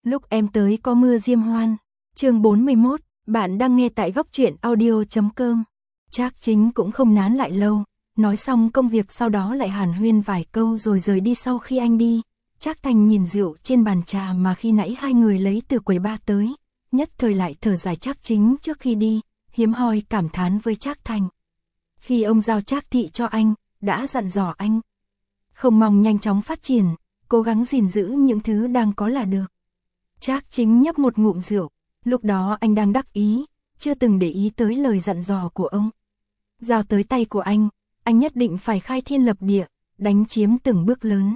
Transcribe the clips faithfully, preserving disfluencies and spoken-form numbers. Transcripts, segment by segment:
Lúc em tới có mưa diêm hoan. Chương bốn mươi mốt, bạn đang nghe tại góc truyện audio chấm com. Trác Chính cũng không nán lại lâu, nói xong công việc sau đó lại hàn huyên vài câu rồi rời đi. Sau khi anh đi, Trác Thành nhìn rượu trên bàn trà mà khi nãy hai người lấy từ quầy bar tới, nhất thời lại thở dài. Trác Chính trước khi đi, hiếm hoi cảm thán với Trác Thành. Khi ông giao Trác thị cho anh, đã dặn dò anh không mong nhanh chóng phát triển, cố gắng gìn giữ những thứ đang có là được. Trác Chính nhấp một ngụm rượu, lúc đó anh đang đắc ý, chưa từng để ý tới lời dặn dò của ông. Giao tới tay của anh, anh nhất định phải khai thiên lập địa, đánh chiếm từng bước lớn.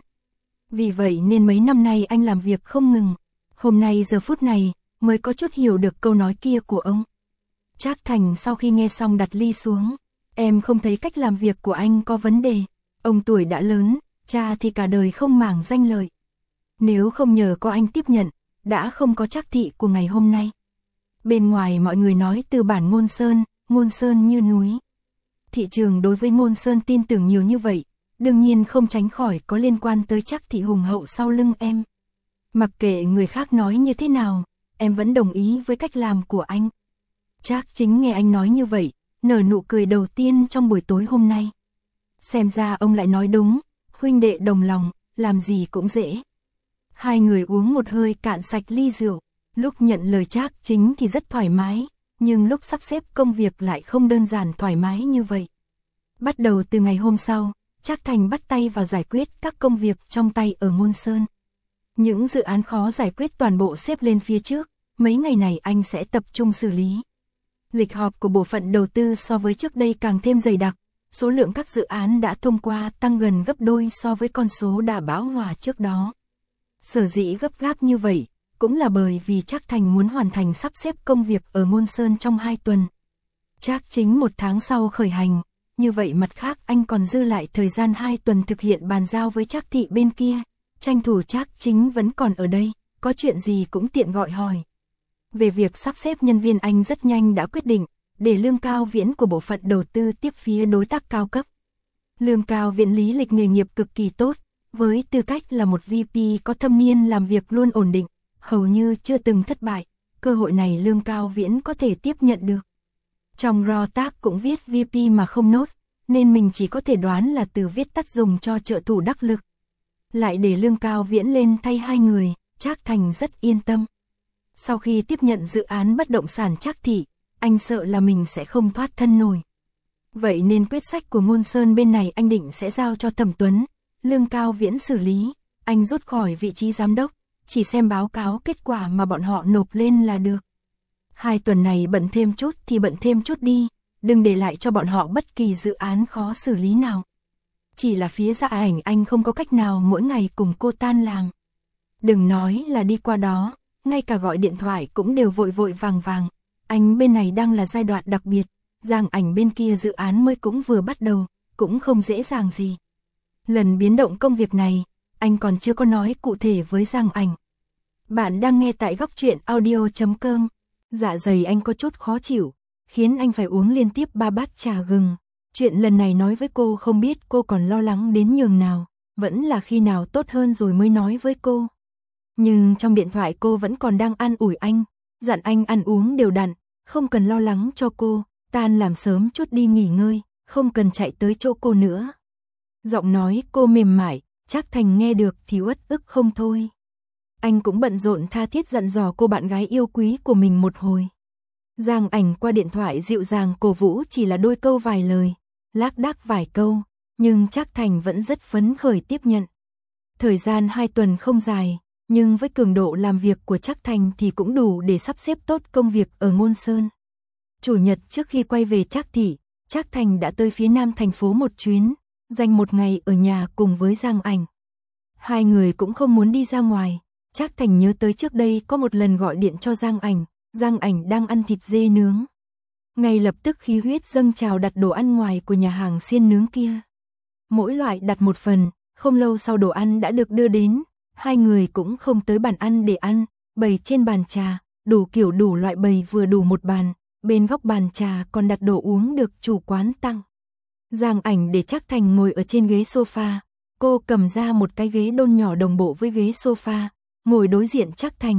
Vì vậy nên mấy năm nay anh làm việc không ngừng, hôm nay giờ phút này mới có chút hiểu được câu nói kia của ông. Trác Thành sau khi nghe xong đặt ly xuống, em không thấy cách làm việc của anh có vấn đề. Ông tuổi đã lớn, cha thì cả đời không màng danh lợi. Nếu không nhờ có anh tiếp nhận, đã không có Trác thị của ngày hôm nay. Bên ngoài mọi người nói từ bản Ngôn Sơn, Ngôn Sơn như núi. Thị trường đối với Ngôn Sơn tin tưởng nhiều như vậy, đương nhiên không tránh khỏi có liên quan tới Trác thị hùng hậu sau lưng em. Mặc kệ người khác nói như thế nào, em vẫn đồng ý với cách làm của anh. Trác Chính nghe anh nói như vậy, nở nụ cười đầu tiên trong buổi tối hôm nay. Xem ra ông lại nói đúng, huynh đệ đồng lòng, làm gì cũng dễ. Hai người uống một hơi cạn sạch ly rượu, lúc nhận lời Trác Chính thì rất thoải mái, nhưng lúc sắp xếp công việc lại không đơn giản thoải mái như vậy. Bắt đầu từ ngày hôm sau, Trác Thành bắt tay vào giải quyết các công việc trong tay ở Ngôn Sơn. Những dự án khó giải quyết toàn bộ xếp lên phía trước, mấy ngày này anh sẽ tập trung xử lý. Lịch họp của bộ phận đầu tư so với trước đây càng thêm dày đặc, số lượng các dự án đã thông qua tăng gần gấp đôi so với con số đã bão hòa trước đó. Sở dĩ gấp gáp như vậy, cũng là bởi vì Trác Thành muốn hoàn thành sắp xếp công việc ở Ngôn Sơn trong hai tuần. Trác Chính một tháng sau khởi hành, như vậy mặt khác anh còn dư lại thời gian hai tuần thực hiện bàn giao với Trác thị bên kia, tranh thủ Trác Chính vẫn còn ở đây, có chuyện gì cũng tiện gọi hỏi. Về việc sắp xếp nhân viên anh rất nhanh đã quyết định, để Lương Cao Viễn của bộ phận đầu tư tiếp phía đối tác cao cấp. Lương Cao Viễn lý lịch nghề nghiệp cực kỳ tốt, với tư cách là một vê pê có thâm niên làm việc luôn ổn định, hầu như chưa từng thất bại, cơ hội này Lương Cao Viễn có thể tiếp nhận được. Trong ro tác cũng viết vê pê mà không nốt, nên mình chỉ có thể đoán là từ viết tắt dùng cho trợ thủ đắc lực. Lại để Lương Cao Viễn lên thay hai người, Trác Thành rất yên tâm. Sau khi tiếp nhận dự án bất động sản Trác thị, anh sợ là mình sẽ không thoát thân nổi. Vậy nên quyết sách của Ngôn Sơn bên này anh định sẽ giao cho Thẩm Tuấn, Lương Cao Viễn xử lý, anh rút khỏi vị trí giám đốc, chỉ xem báo cáo kết quả mà bọn họ nộp lên là được. Hai tuần này bận thêm chút thì bận thêm chút đi, đừng để lại cho bọn họ bất kỳ dự án khó xử lý nào. Chỉ là phía Dạ Ảnh anh không có cách nào mỗi ngày cùng cô tan làm. Đừng nói là đi qua đó, ngay cả gọi điện thoại cũng đều vội vội vàng vàng. Anh bên này đang là giai đoạn đặc biệt, Giang Ảnh bên kia dự án mới cũng vừa bắt đầu, cũng không dễ dàng gì. Lần biến động công việc này, anh còn chưa có nói cụ thể với Giang Ảnh. Bạn đang nghe tại góc truyện audio chấm com. Dạ dày anh có chút khó chịu, khiến anh phải uống liên tiếp ba bát trà gừng. Chuyện lần này nói với cô không biết cô còn lo lắng đến nhường nào, vẫn là khi nào tốt hơn rồi mới nói với cô. Nhưng trong điện thoại cô vẫn còn đang an ủi anh, dặn anh ăn uống đều đặn, không cần lo lắng cho cô, tan làm sớm chút đi nghỉ ngơi, không cần chạy tới chỗ cô nữa. Giọng nói cô mềm mại, Trác Thành nghe được thì uất ức không thôi. Anh cũng bận rộn tha thiết dặn dò cô bạn gái yêu quý của mình một hồi. Giang Ảnh qua điện thoại dịu dàng cổ vũ chỉ là đôi câu vài lời, lác đác vài câu, nhưng Trác Thành vẫn rất phấn khởi tiếp nhận. Thời gian hai tuần không dài, nhưng với cường độ làm việc của Trác Thành thì cũng đủ để sắp xếp tốt công việc ở Ngôn Sơn. Chủ nhật trước khi quay về Trác thị, Trác Thành đã tới phía nam thành phố một chuyến, dành một ngày ở nhà cùng với Giang Ảnh. Hai người cũng không muốn đi ra ngoài, Trác Thành nhớ tới trước đây có một lần gọi điện cho Giang Ảnh, Giang Ảnh đang ăn thịt dê nướng. Ngay lập tức khí huyết dâng trào đặt đồ ăn ngoài của nhà hàng xiên nướng kia. Mỗi loại đặt một phần, không lâu sau đồ ăn đã được đưa đến, hai người cũng không tới bàn ăn để ăn, bày trên bàn trà, đủ kiểu đủ loại bày vừa đủ một bàn, bên góc bàn trà còn đặt đồ uống được chủ quán tặng. Giang Ảnh để Trác Thành ngồi ở trên ghế sofa, cô cầm ra một cái ghế đôn nhỏ đồng bộ với ghế sofa, ngồi đối diện Trác Thành,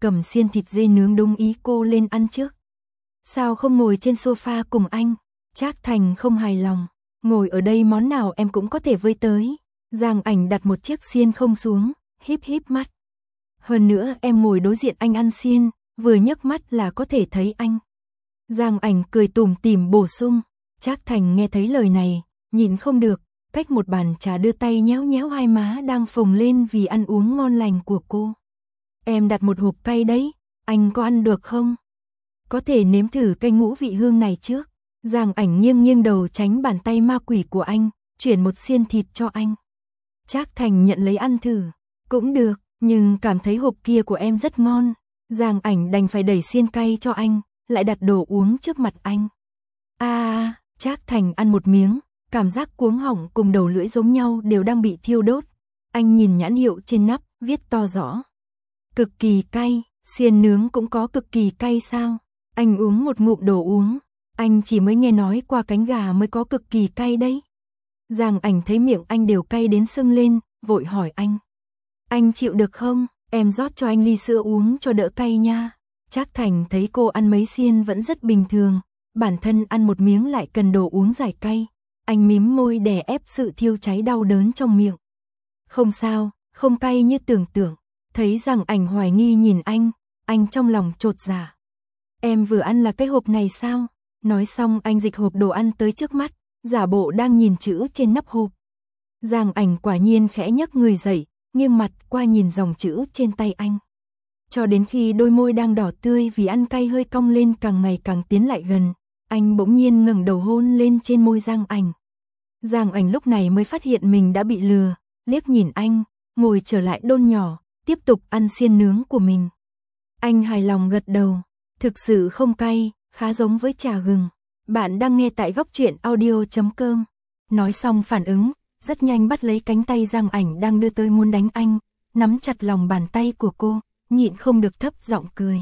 cầm xiên thịt dê nướng đúng ý cô lên ăn trước. Sao không ngồi trên sofa cùng anh? Trác Thành không hài lòng. Ngồi ở đây món nào em cũng có thể vơi tới. Giang Ảnh đặt một chiếc xiên không xuống, híp híp mắt. Hơn nữa em ngồi đối diện anh ăn xiên, vừa nhấc mắt là có thể thấy anh. Giang Ảnh cười tủm tỉm bổ sung. Trác Thành nghe thấy lời này, nhịn không được, cách một bàn trà đưa tay nhéo nhéo hai má đang phồng lên vì ăn uống ngon lành của cô. Em đặt một hộp cay đấy, anh có ăn được không? Có thể nếm thử cây ngũ vị hương này trước. Giang Ảnh nghiêng nghiêng đầu tránh bàn tay ma quỷ của anh, chuyển một xiên thịt cho anh. Trác Thành nhận lấy ăn thử, cũng được, nhưng cảm thấy hộp kia của em rất ngon. Giang Ảnh đành phải đẩy xiên cay cho anh, lại đặt đồ uống trước mặt anh. À, Trác Thành ăn một miếng, cảm giác cuống họng cùng đầu lưỡi giống nhau đều đang bị thiêu đốt. Anh nhìn nhãn hiệu trên nắp, viết to rõ. Cực kỳ cay, xiên nướng cũng có cực kỳ cay sao? Anh uống một ngụm đồ uống, anh chỉ mới nghe nói qua cánh gà mới có cực kỳ cay đấy. Giang Ảnh thấy miệng anh đều cay đến sưng lên, vội hỏi anh. Anh chịu được không? Em rót cho anh ly sữa uống cho đỡ cay nha. Trác Thành thấy cô ăn mấy xiên vẫn rất bình thường, bản thân ăn một miếng lại cần đồ uống giải cay. Anh mím môi đè ép sự thiêu cháy đau đớn trong miệng. Không sao, không cay như tưởng tượng. Thấy Giang Ảnh hoài nghi nhìn anh, anh trong lòng chột dạ. Em vừa ăn là cái hộp này sao? Nói xong anh dịch hộp đồ ăn tới trước mắt, giả bộ đang nhìn chữ trên nắp hộp. Giang Ảnh quả nhiên khẽ nhấc người dậy, nghiêng mặt qua nhìn dòng chữ trên tay anh. Cho đến khi đôi môi đang đỏ tươi vì ăn cay hơi cong lên càng ngày càng tiến lại gần, anh bỗng nhiên ngẩng đầu hôn lên trên môi Giang Ảnh. Giang Ảnh lúc này mới phát hiện mình đã bị lừa, liếc nhìn anh, ngồi trở lại đôn nhỏ, tiếp tục ăn xiên nướng của mình. Anh hài lòng gật đầu, thực sự không cay, khá giống với trà gừng. Bạn đang nghe tại góc truyện audio chấm com. Nói xong phản ứng, rất nhanh bắt lấy cánh tay Giang Ảnh đang đưa tới muốn đánh anh, nắm chặt lòng bàn tay của cô, nhịn không được thấp giọng cười.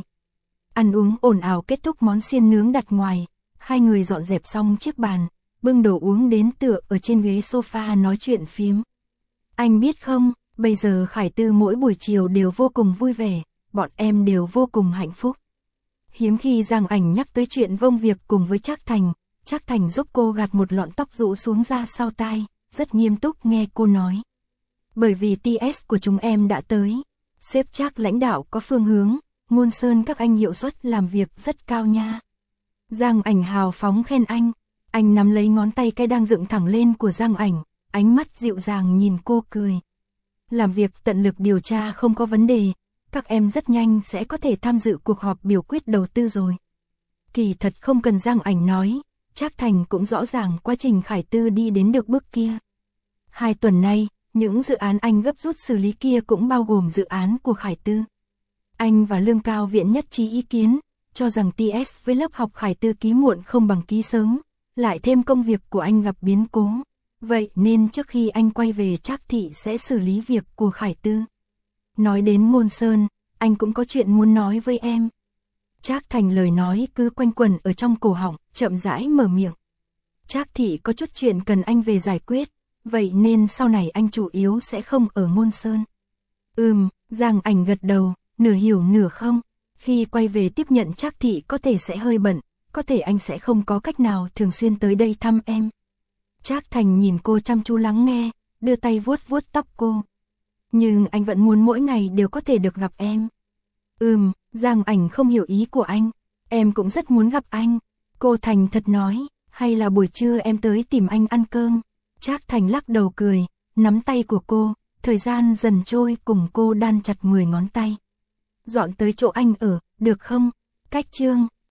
Ăn uống ồn ào kết thúc món xiên nướng đặt ngoài, hai người dọn dẹp xong chiếc bàn, bưng đồ uống đến tựa ở trên ghế sofa nói chuyện phím. Anh biết không, bây giờ Khải Tư mỗi buổi chiều đều vô cùng vui vẻ, bọn em đều vô cùng hạnh phúc. Hiếm khi Giang Ảnh nhắc tới chuyện vông việc cùng với Trác Thành, Trác Thành giúp cô gạt một lọn tóc rũ xuống ra sau tai, rất nghiêm túc nghe cô nói. Bởi vì tê ét của chúng em đã tới, sếp Trác lãnh đạo có phương hướng, Ngôn Sơn các anh hiệu suất làm việc rất cao nha. Giang Ảnh hào phóng khen anh, anh nắm lấy ngón tay cái đang dựng thẳng lên của Giang Ảnh, ánh mắt dịu dàng nhìn cô cười. Làm việc tận lực điều tra không có vấn đề, các em rất nhanh sẽ có thể tham dự cuộc họp biểu quyết đầu tư rồi. Kỳ thật không cần Giang Ảnh nói, Trác Thành cũng rõ ràng quá trình Khải Tư đi đến được bước kia. Hai tuần nay, những dự án anh gấp rút xử lý kia cũng bao gồm dự án của Khải Tư. Anh và Lương Cao Viện nhất trí ý kiến, cho rằng tê ét với lớp học Khải Tư ký muộn không bằng ký sớm, lại thêm công việc của anh gặp biến cố. Vậy nên trước khi anh quay về Trác Thị sẽ xử lý việc của Khải Tư. Nói đến Ngôn Sơn, anh cũng có chuyện muốn nói với em. Trác Thành lời nói cứ quanh quẩn ở trong cổ họng, chậm rãi mở miệng. Trác Thị có chút chuyện cần anh về giải quyết, vậy nên sau này anh chủ yếu sẽ không ở Ngôn Sơn. Ừm, Giang Ảnh gật đầu, nửa hiểu nửa không. Khi quay về tiếp nhận Trác Thị có thể sẽ hơi bận, có thể anh sẽ không có cách nào thường xuyên tới đây thăm em. Trác Thành nhìn cô chăm chú lắng nghe, đưa tay vuốt vuốt tóc cô. Nhưng anh vẫn muốn mỗi ngày đều có thể được gặp em. Ừm, Giang Ảnh không hiểu ý của anh. Em cũng rất muốn gặp anh. Cô thành thật nói, hay là buổi trưa em tới tìm anh ăn cơm. Trác Thành lắc đầu cười, nắm tay của cô, thời gian dần trôi cùng cô đan chặt mười ngón tay. Dọn tới chỗ anh ở, được không? Cách chương,